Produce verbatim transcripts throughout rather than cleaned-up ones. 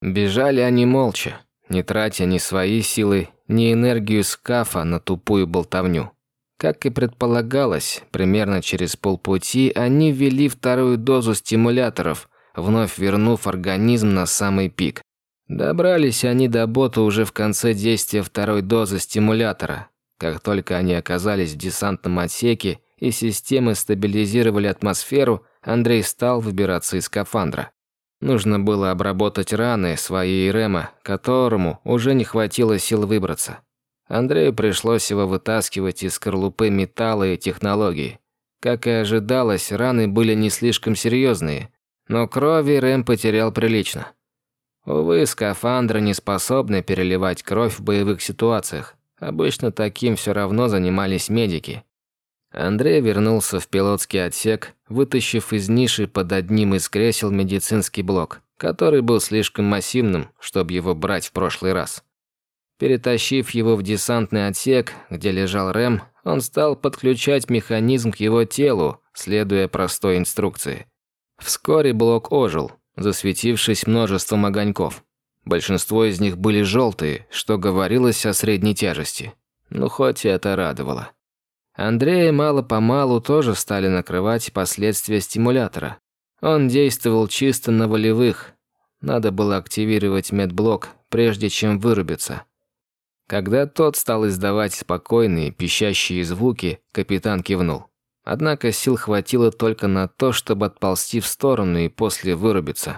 Бежали они молча, не тратя ни свои силы, ни энергию скафа на тупую болтовню. Как и предполагалось, примерно через полпути они ввели вторую дозу стимуляторов, вновь вернув организм на самый пик. Добрались они до бота уже в конце действия второй дозы стимулятора. Как только они оказались в десантном отсеке и системы стабилизировали атмосферу, Андрей стал выбираться из скафандра. Нужно было обработать раны своей Рема, которому уже не хватило сил выбраться. Андрею пришлось его вытаскивать из скорлупы металла и технологий. Как и ожидалось, раны были не слишком серьезные, но крови Рэм потерял прилично. Увы, скафандры не способны переливать кровь в боевых ситуациях. Обычно таким все равно занимались медики. Андрей вернулся в пилотский отсек, вытащив из ниши под одним из кресел медицинский блок, который был слишком массивным, чтобы его брать в прошлый раз. Перетащив его в десантный отсек, где лежал Рэм, он стал подключать механизм к его телу, следуя простой инструкции. Вскоре блок ожил, засветившись множеством огоньков. Большинство из них были желтые, что говорилось о средней тяжести. Ну, хоть и это радовало. Андрея мало-помалу тоже стали накрывать последствия стимулятора. Он действовал чисто на волевых. Надо было активировать медблок, прежде чем вырубиться. Когда тот стал издавать спокойные, пищащие звуки, капитан кивнул. Однако сил хватило только на то, чтобы отползти в сторону и после вырубиться.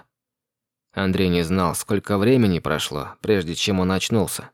Андрей не знал, сколько времени прошло, прежде чем он очнулся.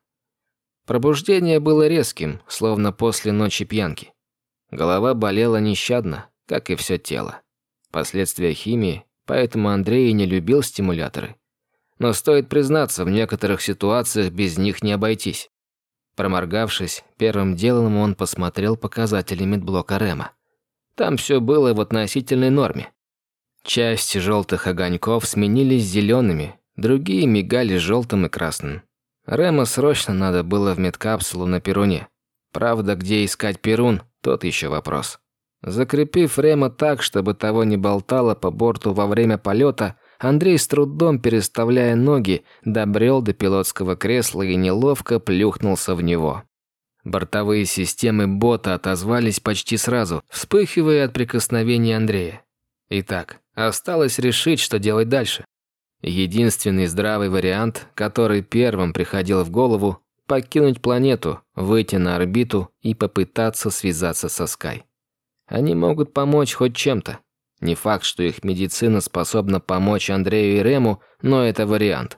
Пробуждение было резким, словно после ночи пьянки. Голова болела нещадно, как и все тело. Последствия химии, поэтому Андрей и не любил стимуляторы. Но стоит признаться, в некоторых ситуациях без них не обойтись. Проморгавшись, первым делом он посмотрел показатели медблока Рэма. Там все было в относительной норме. Часть желтых огоньков сменились зелеными, другие мигали желтым и красным. Рэма срочно надо было в медкапсулу на Перуне. Правда, где искать Перун, тот еще вопрос. Закрепив Рэма так, чтобы того не болтало по борту во время полета, Андрей с трудом, переставляя ноги, добрел до пилотского кресла и неловко плюхнулся в него. Бортовые системы бота отозвались почти сразу, вспыхивая от прикосновения Андрея. Итак, осталось решить, что делать дальше. Единственный здравый вариант, который первым приходил в голову – покинуть планету, выйти на орбиту и попытаться связаться со Скай. Они могут помочь хоть чем-то. Не факт, что их медицина способна помочь Андрею и Рему, но это вариант.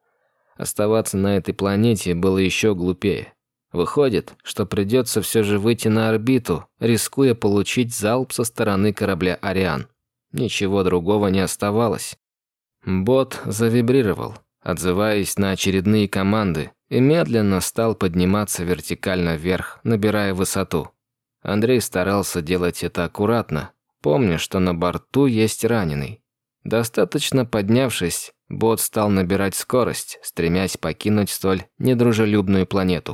Оставаться на этой планете было еще глупее. Выходит, что придется все же выйти на орбиту, рискуя получить залп со стороны корабля «Ариан». Ничего другого не оставалось. Бот завибрировал, отзываясь на очередные команды, и медленно стал подниматься вертикально вверх, набирая высоту. Андрей старался делать это аккуратно, помня, что на борту есть раненый. Достаточно поднявшись, бот стал набирать скорость, стремясь покинуть столь недружелюбную планету.